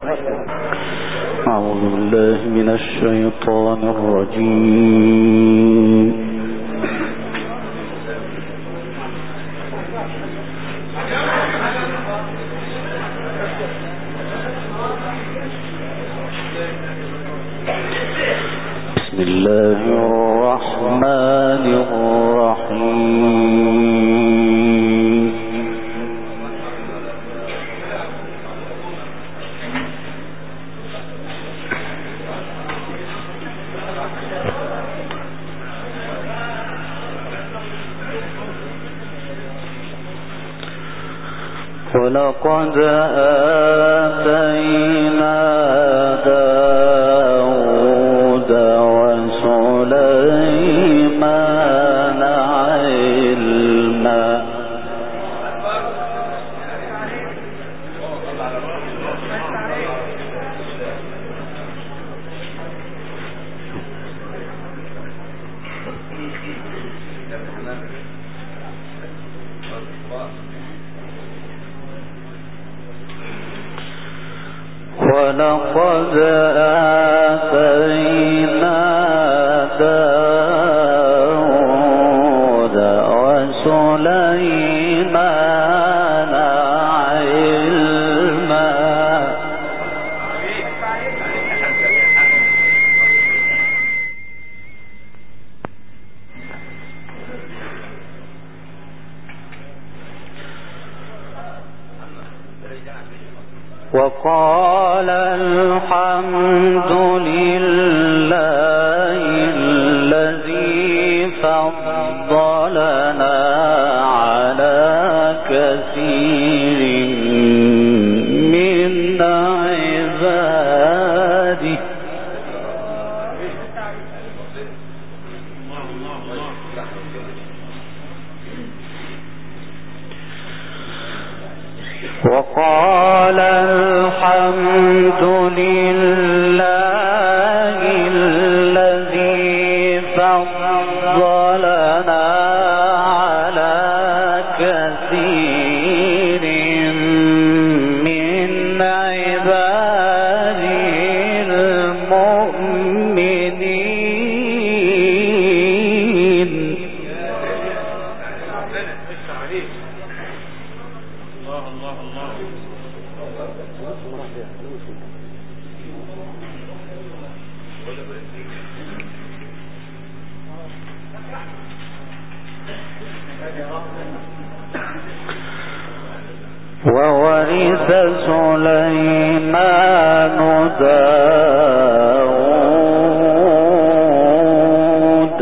أعوذ بالله من الشيطان الرجيم. بسم الله الرحمن الرحيم. ولقد آتينا داود وسليمان علما. ولقد آتينا داود وسليمان علما. وقال الحمد لله الذي فضلنا على كثير من عباده. وقال الحمد لله الذي فضلنا على كثير من عباده المؤمنين. وورث سليمان داود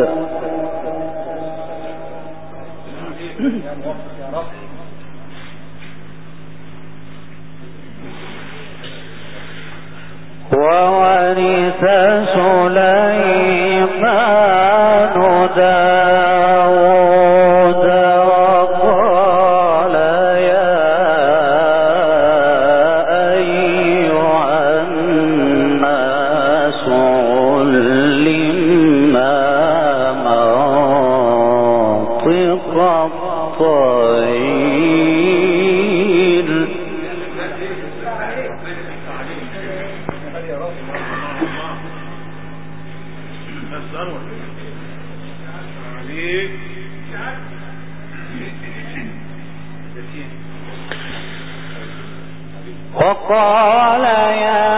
وقال يا أيها الناس علمنا منطق الطير. وقال يا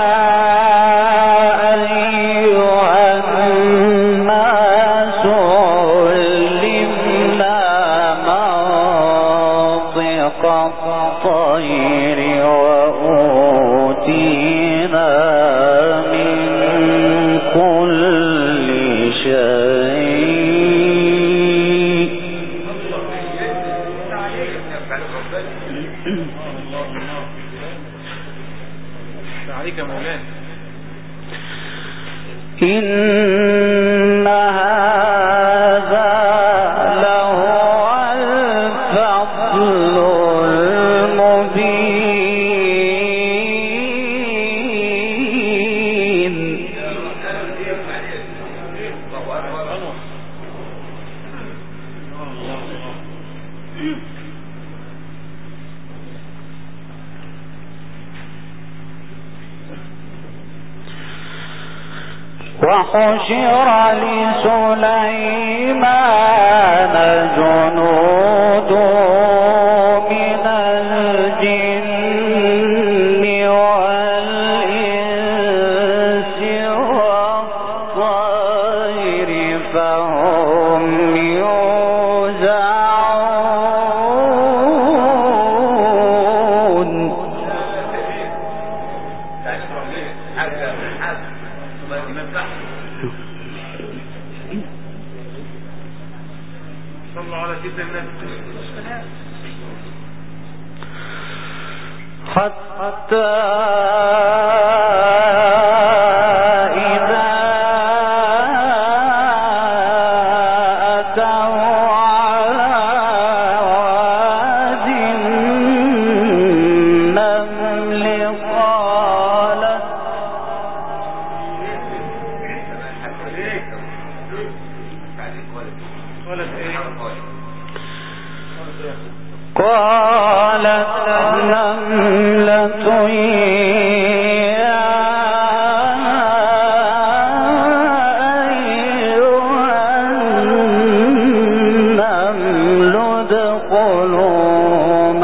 أيها الناس علمنا منطق الطير وأوتينا من كل شيء. إن هذا لهو الفضل المبين. وحشر لسليمان جنوده من الجن والإنس والطير فهم يوزعون. صلوا على سيدنا النبي. حتى قالت نملة يا أيها النمل ادخلوا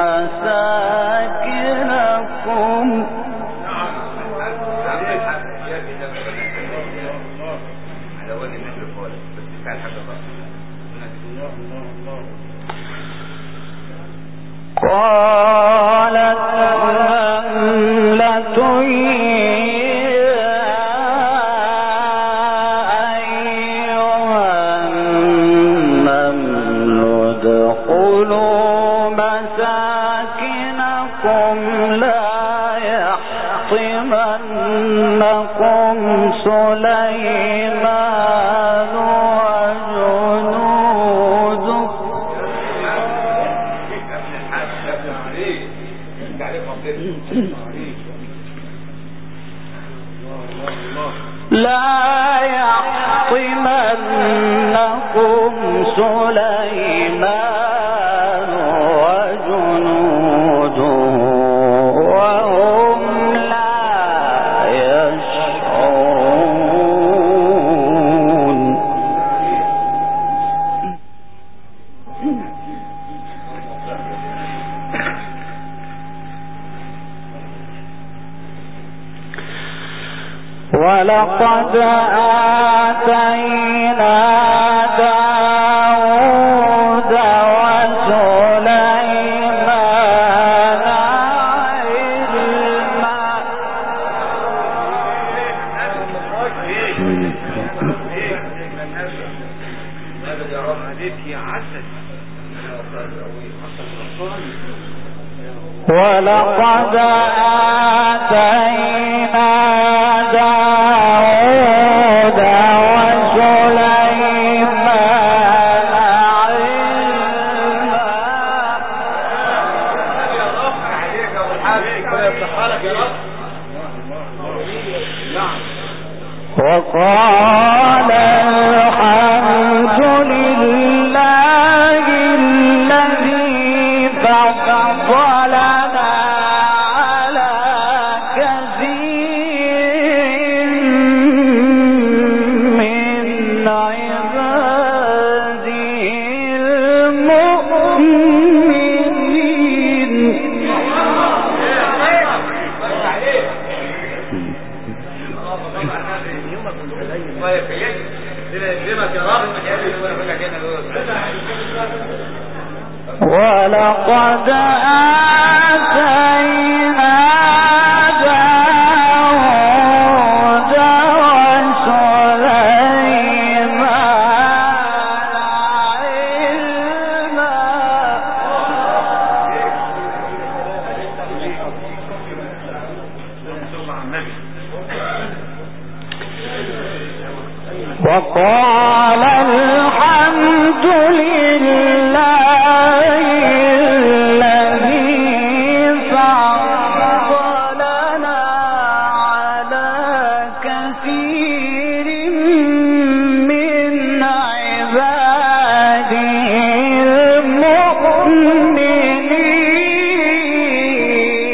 مساكنكم قالت نملة يا أيها النمل ادخلوا مساكنكم لا يحطمنكم سليمان وجنوده لا يحطمنكم سليمان وجنوده وهم لا يشعرون. ولقد آتينا داود وسليمان علما. ولقد آتينا داود وسليمان علما وقال الحمد لله الذي فضلنا على كثير من عباده المؤمنين. ولقد آتينا داود وسليمان علما وقال الحمد لله الذي فضلنا على كثير من عباده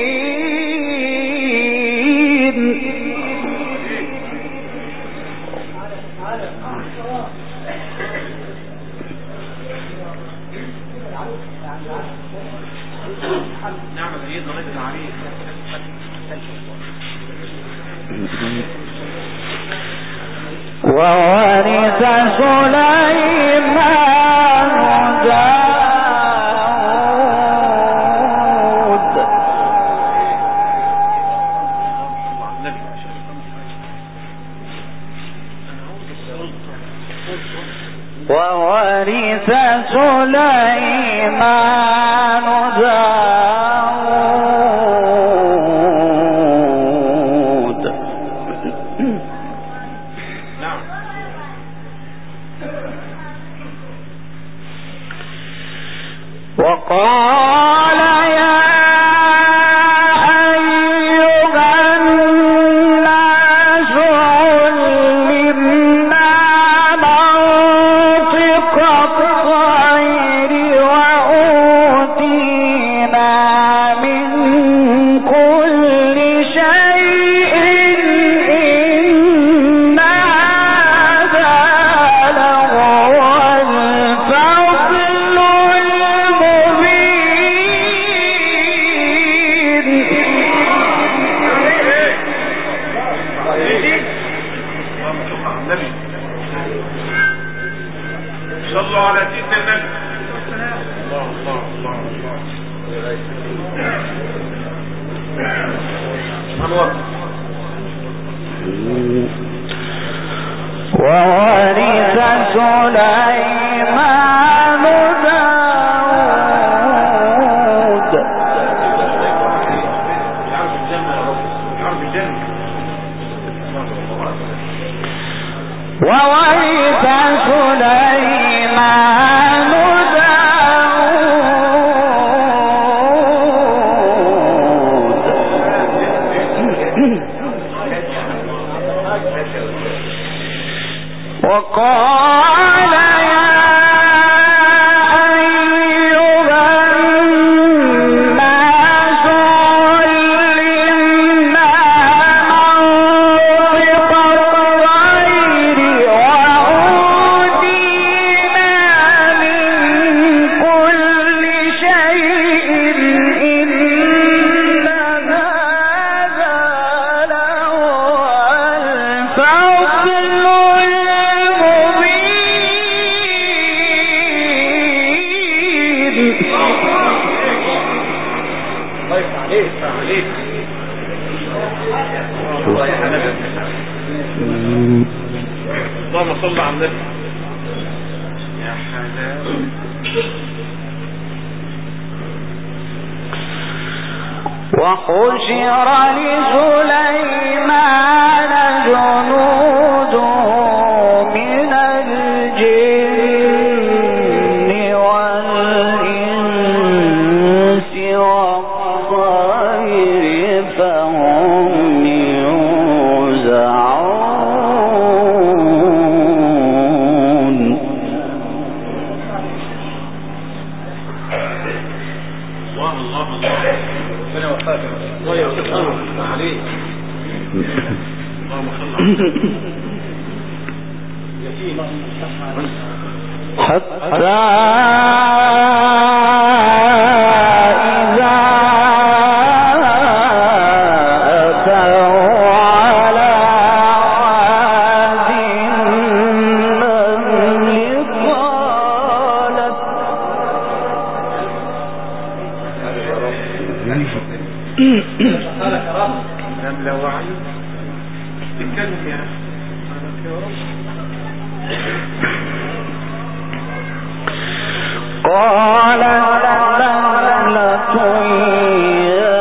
المؤمنين. وورث سليمان داود وورث سليمان داود وقال يا أيها الناس علمنا منطق الطير وأوتينا من كل شيء إن هذا لهو الفضل صلوا على سيدنا النبي. الله الله الله الله. وورث سليمان داود وورث سليمان داود وقال يا أيها الناس علمنا منطق الطير وأوتينا من كل شيء إن هذا لهو الفضل اللهم صل على النبي. يا حلاوة. وحشر لسليمان جنوده من الجن والإنس والطير فهم يوزعون. الله الله الله. ربنا يوفقك. الله يوفقك عليك. اللهم صل على حتى نملة وعي تتكلم يا قال نملة يا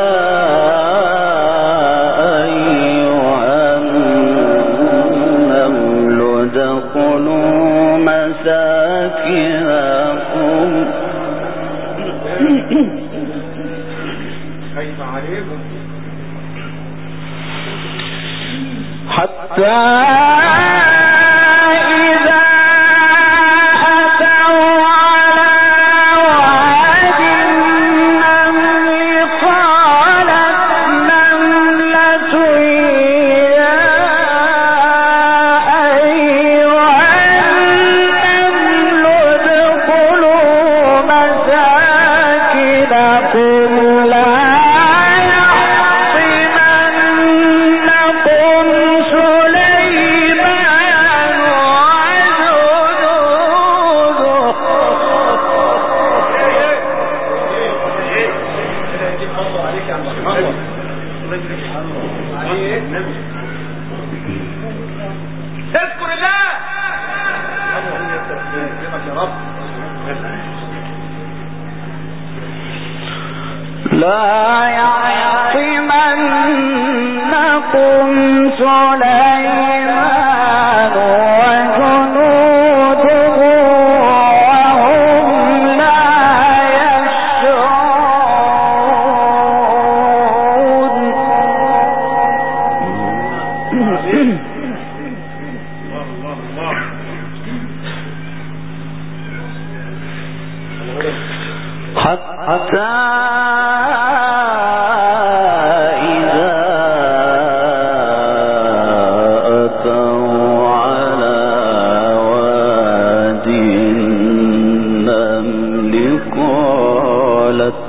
أيها النمل ادخلوا مساكنكم خايف عليكم حتى لا يحطمنكم اذكر الله يا رب. لا يحطمنكم سليمان وجنوده وهم لا يشعرون. حتى إذا أتوا على وادي النمل قالت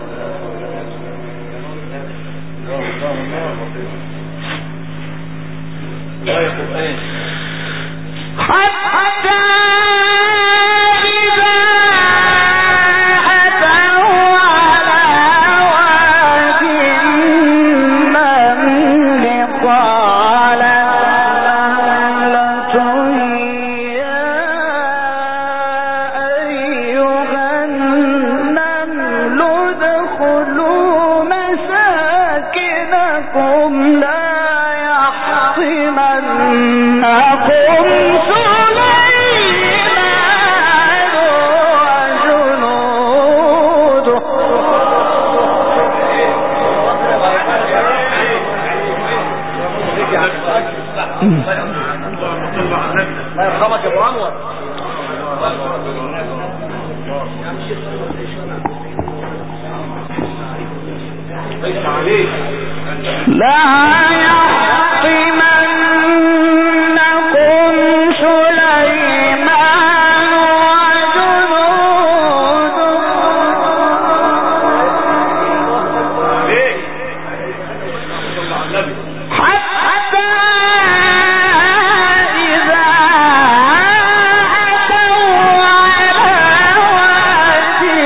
الله يرحمك يا ابو انور. لا يحطمنكم سليمان وجنوده حتى إذا أتوا على وادي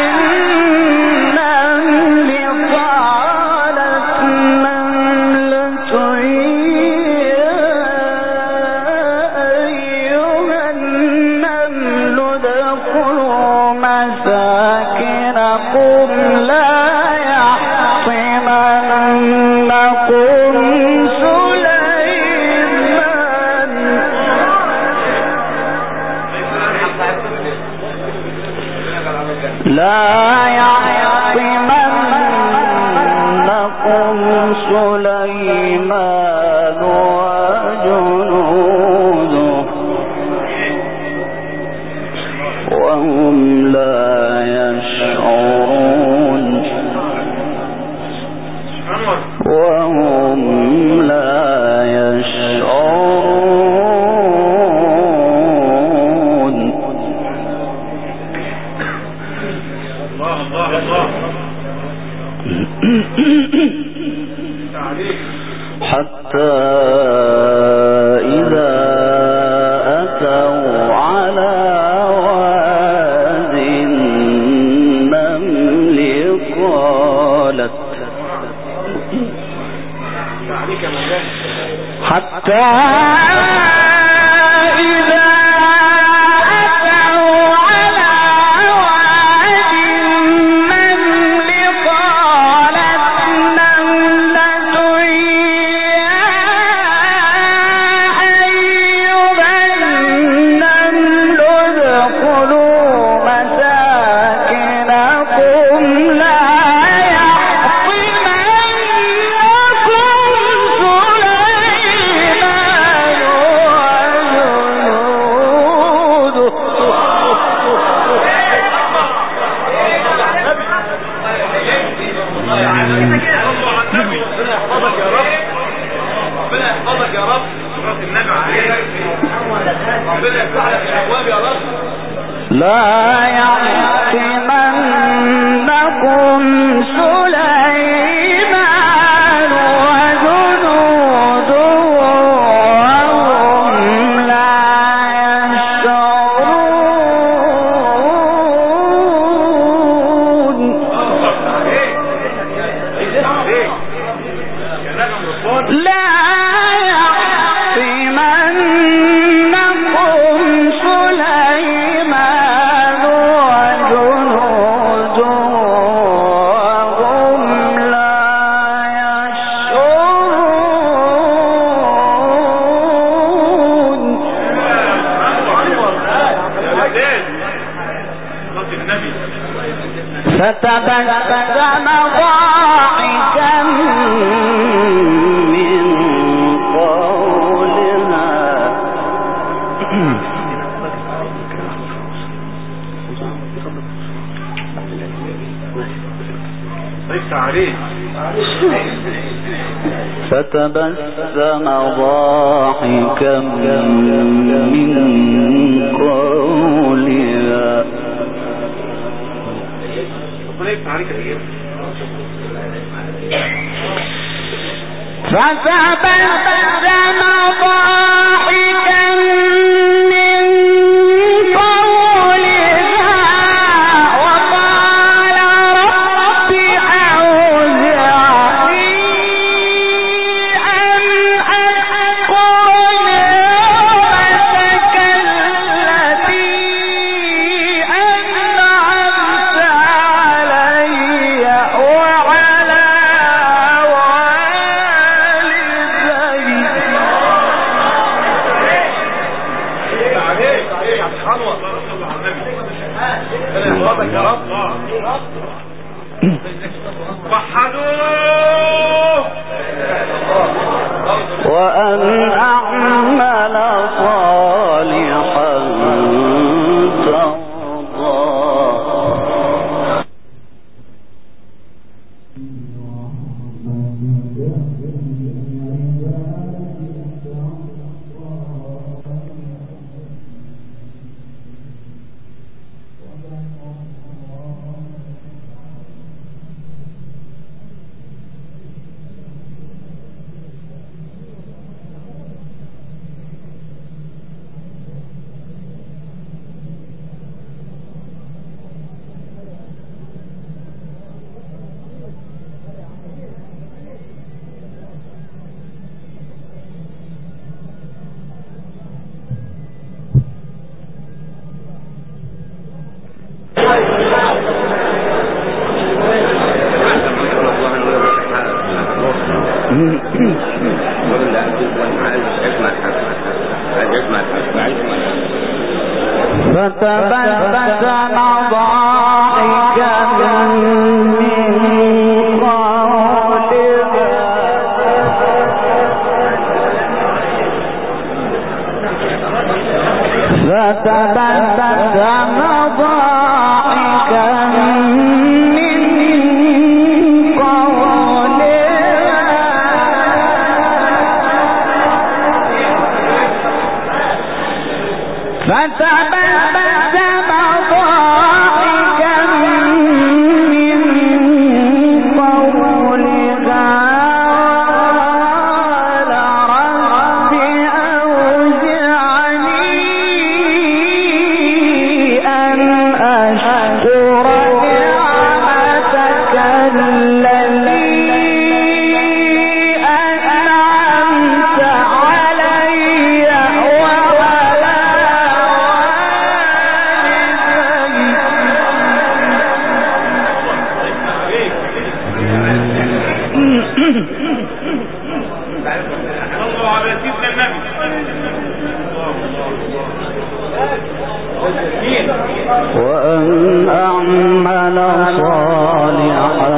النمل قالت نملة يا أيها النمل ادخلوا مساكنكم لا يحطمنكم سليمان وجنوده وهم لا يشعرون. حتى إذا أتوا على وادي النمل قالت حتى لا يحطمنكم سليمان وجنوده وهم لا يشعرون. لا فتبسم ضاحكا من قولها فتبسم ضاحكا من قولها فتبسم ضاحكا من قولها وقال رب أوزعني أن أشكر نعمتك التي أنعمت علي وعلى وأن أعمل صالحا ترضاه فتبسم ضاحكا من قولها فتبسم ضاحكا من وأن أعمل صالحا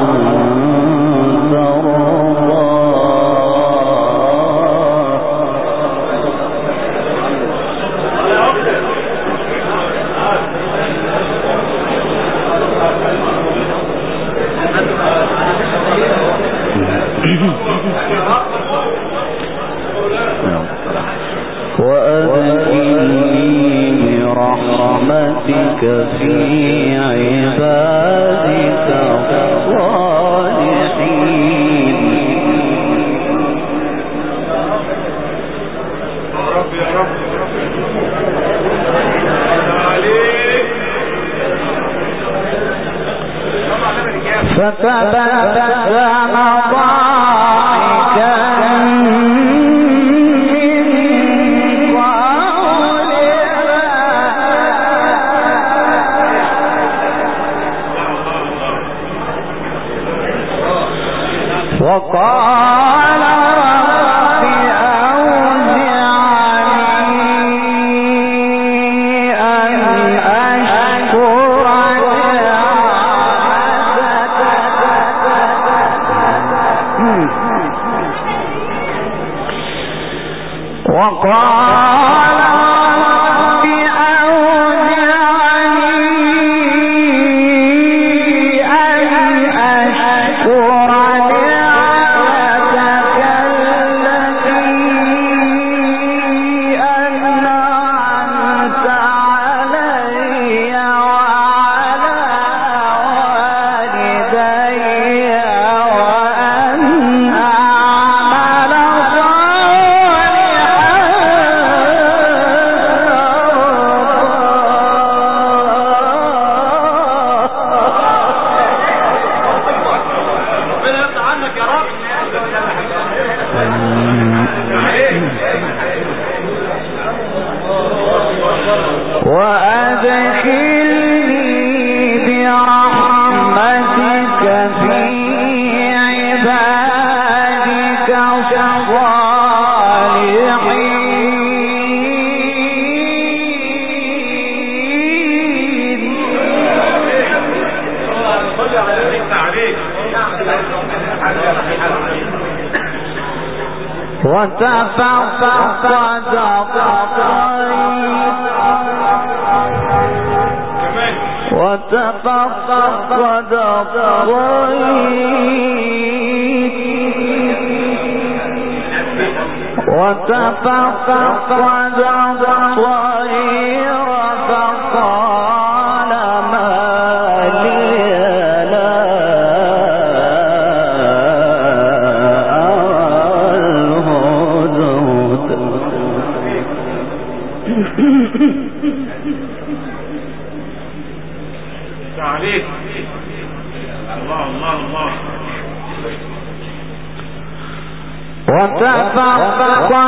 وأدخلني برحمتك في عبادك الصالحين. يا رب فتبسم ضاحكا وقال رب أوزعني أن أشكر وتفقد الطير فقال ما لي لا أرى الهدهد. عليك الله الله الله. وتفقد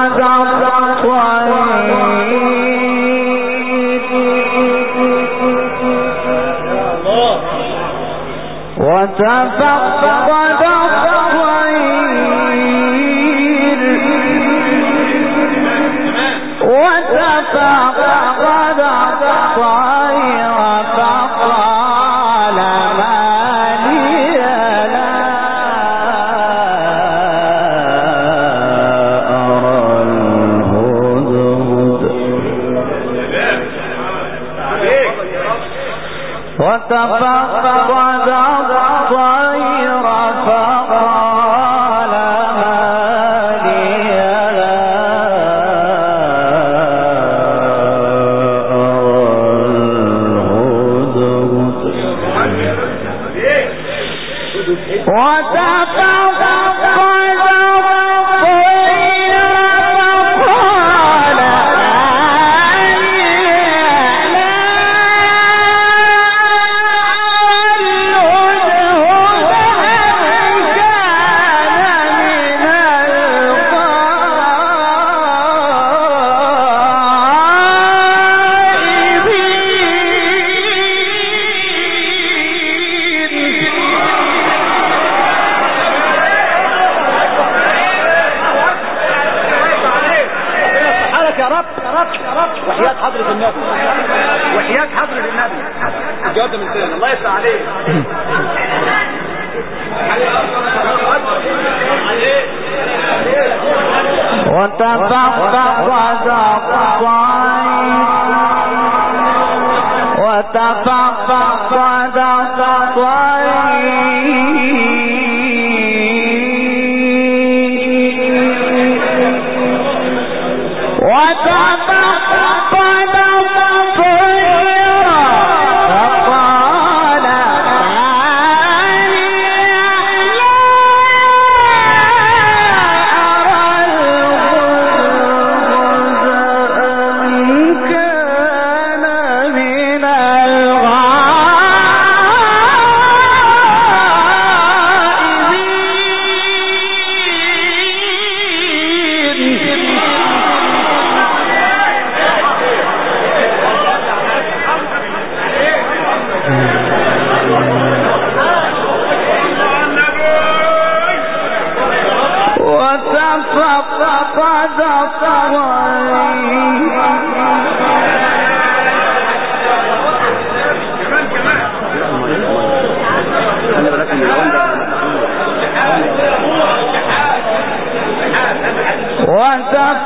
وتفقد الطير فقال ما لي لا وحياة حضرة النبي وحياة حضرة النبي الجواب ده من سنة. الله يفتح عليك. وتفقد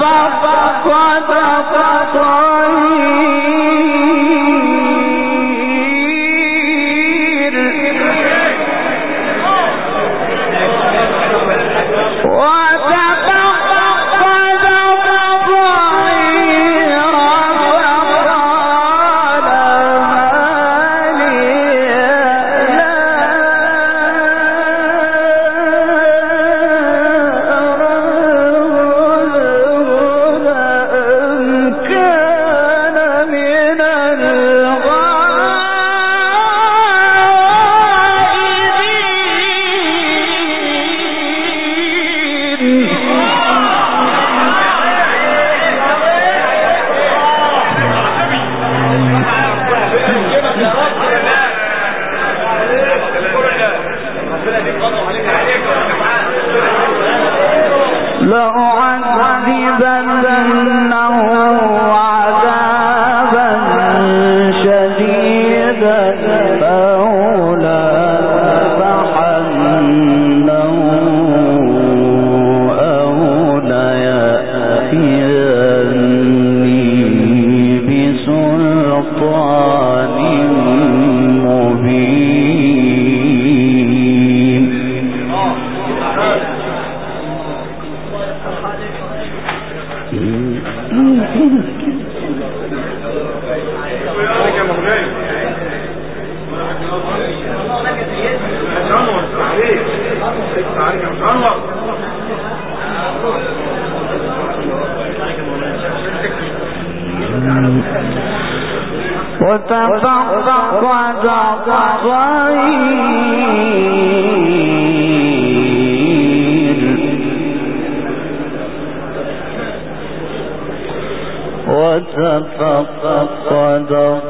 وتفقد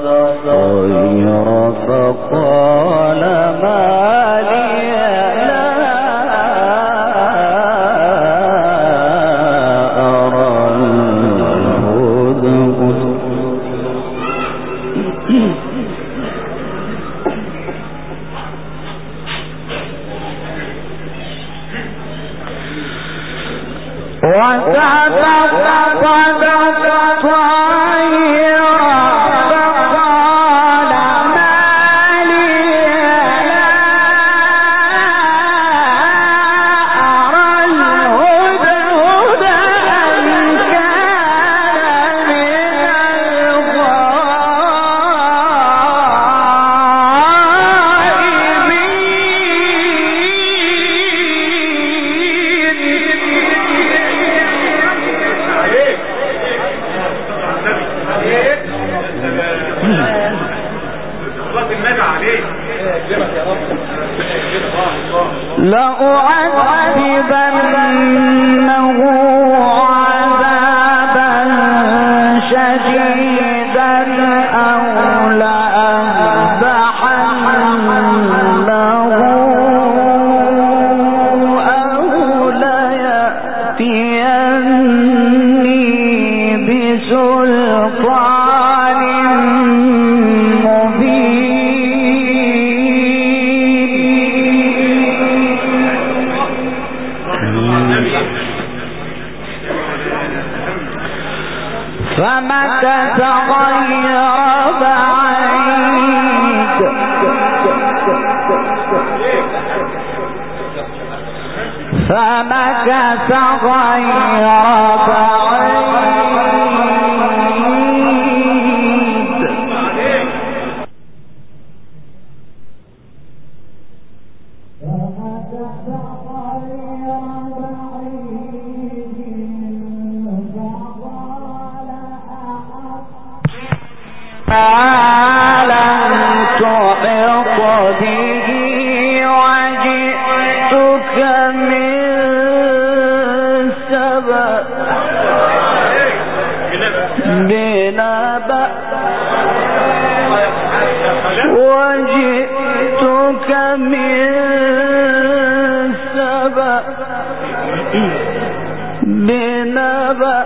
الطير فقال ما لي لا أرى الهدهد لأعذبنه عذابا شديدا أو لأذبحنه أو ليأتيني بسلطان فمكث غير بعيد لم تحط به وجئتك من سبأ بنبأ وجئتك من سبأ بنبأ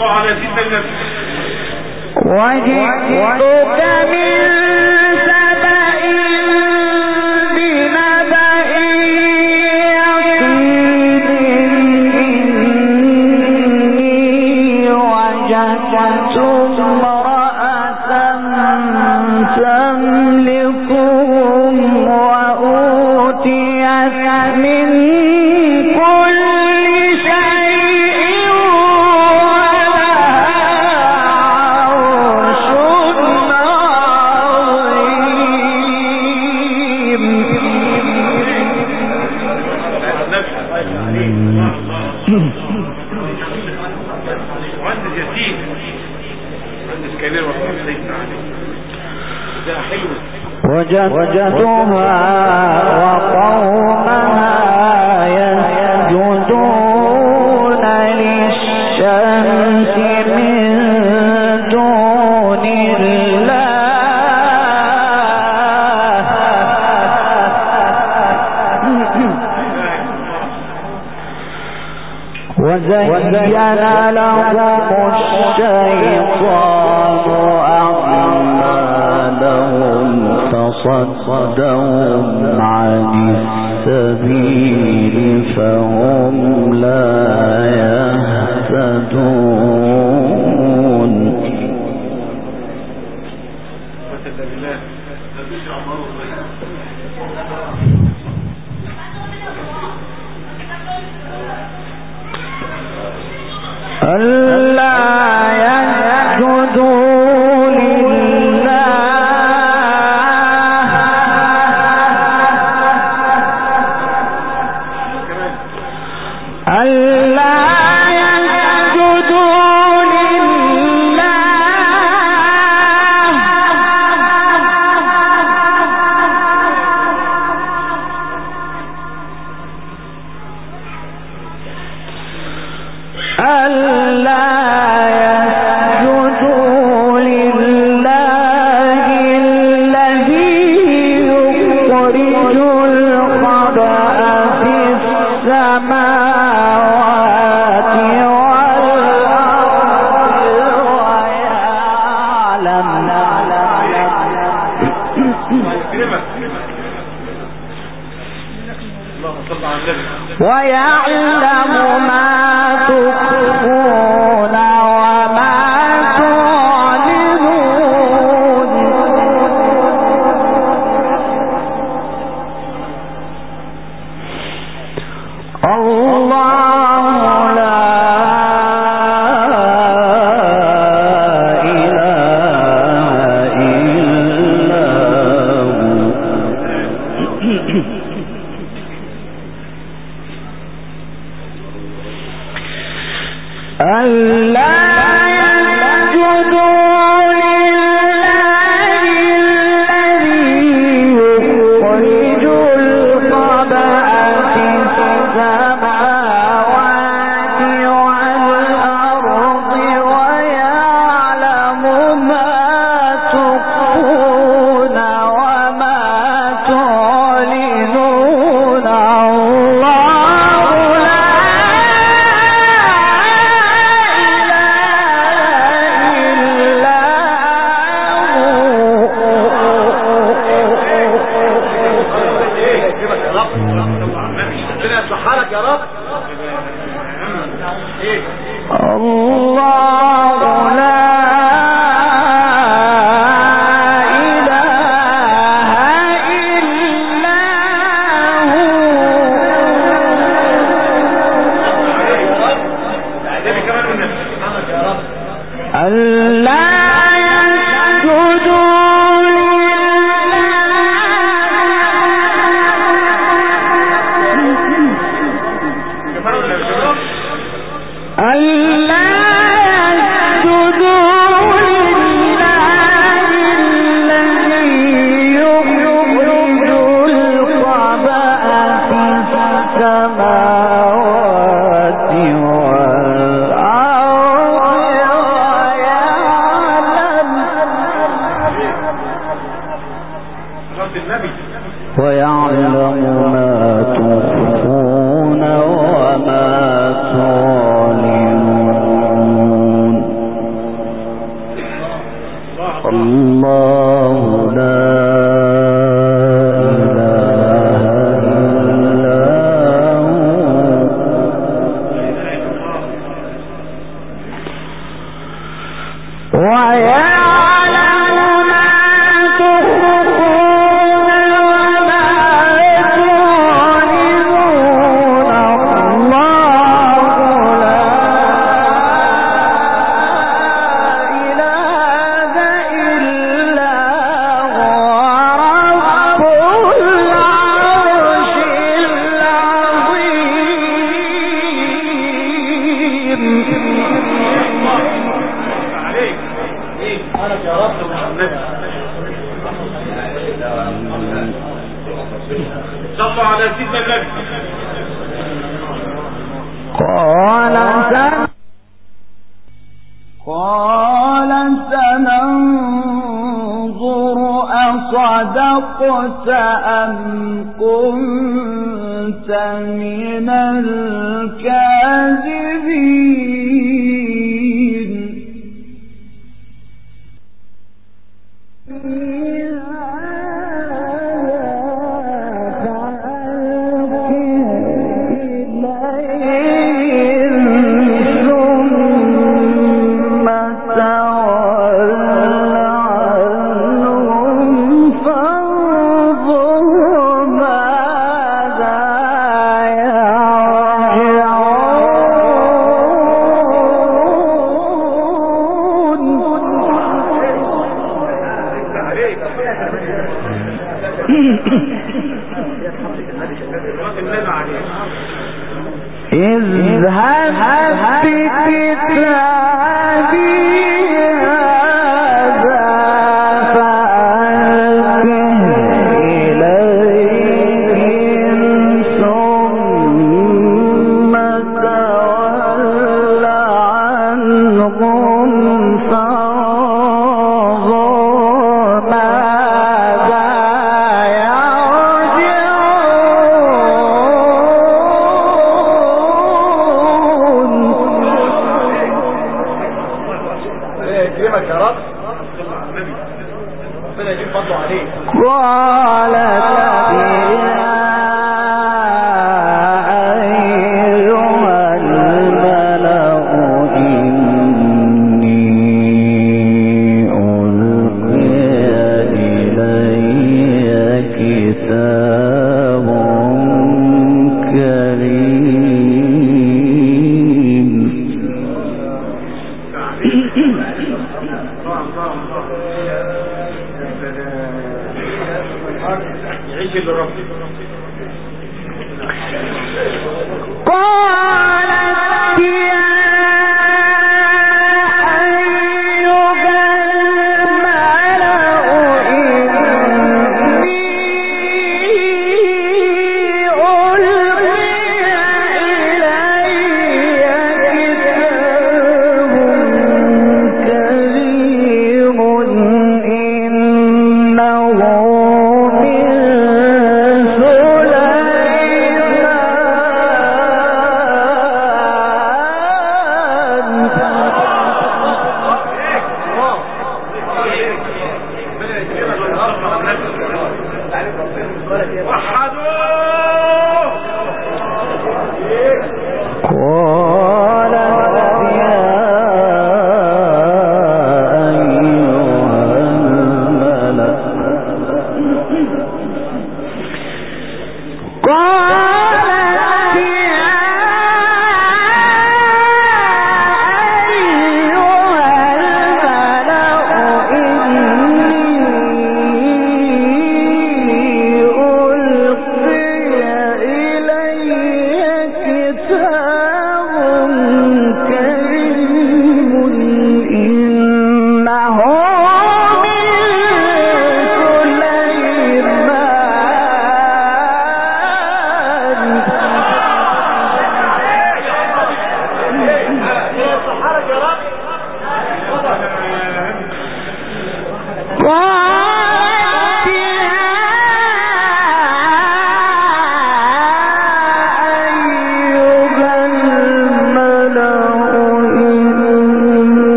وجدتها وقومها يسجدون للشمس من دون الله وزين لهم الشيطان أعمالهم فصدهم عن السبيل فهم لا يهتدون. ألا يسجدوا لله ألا يسجدوا لله ألا يسجدوا لله الذي يخرج الخبأ في السماوات والأرض ويعلم ما تخفون وما تعلنون. الله لا إله إلا هو. ألا يسجدوا لله الذي يخرج الخبأ في السماوات والأرض ويعلم ما تخفون وما تعلنون. الله لا إله إلا هو. ألا يسجدوا لله ألا يسجدوا لله الذي يخرج الخبأ في السماوات والأرض ويعلم ما تخفون وما تعلنون. صلوا على سيدنا النبي. قال سننظر أصدقت أم كنت من الكاذبين اذهب بكتابي هذا فألقه إليهم ثم تول عنهم فانظر ماذا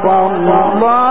الله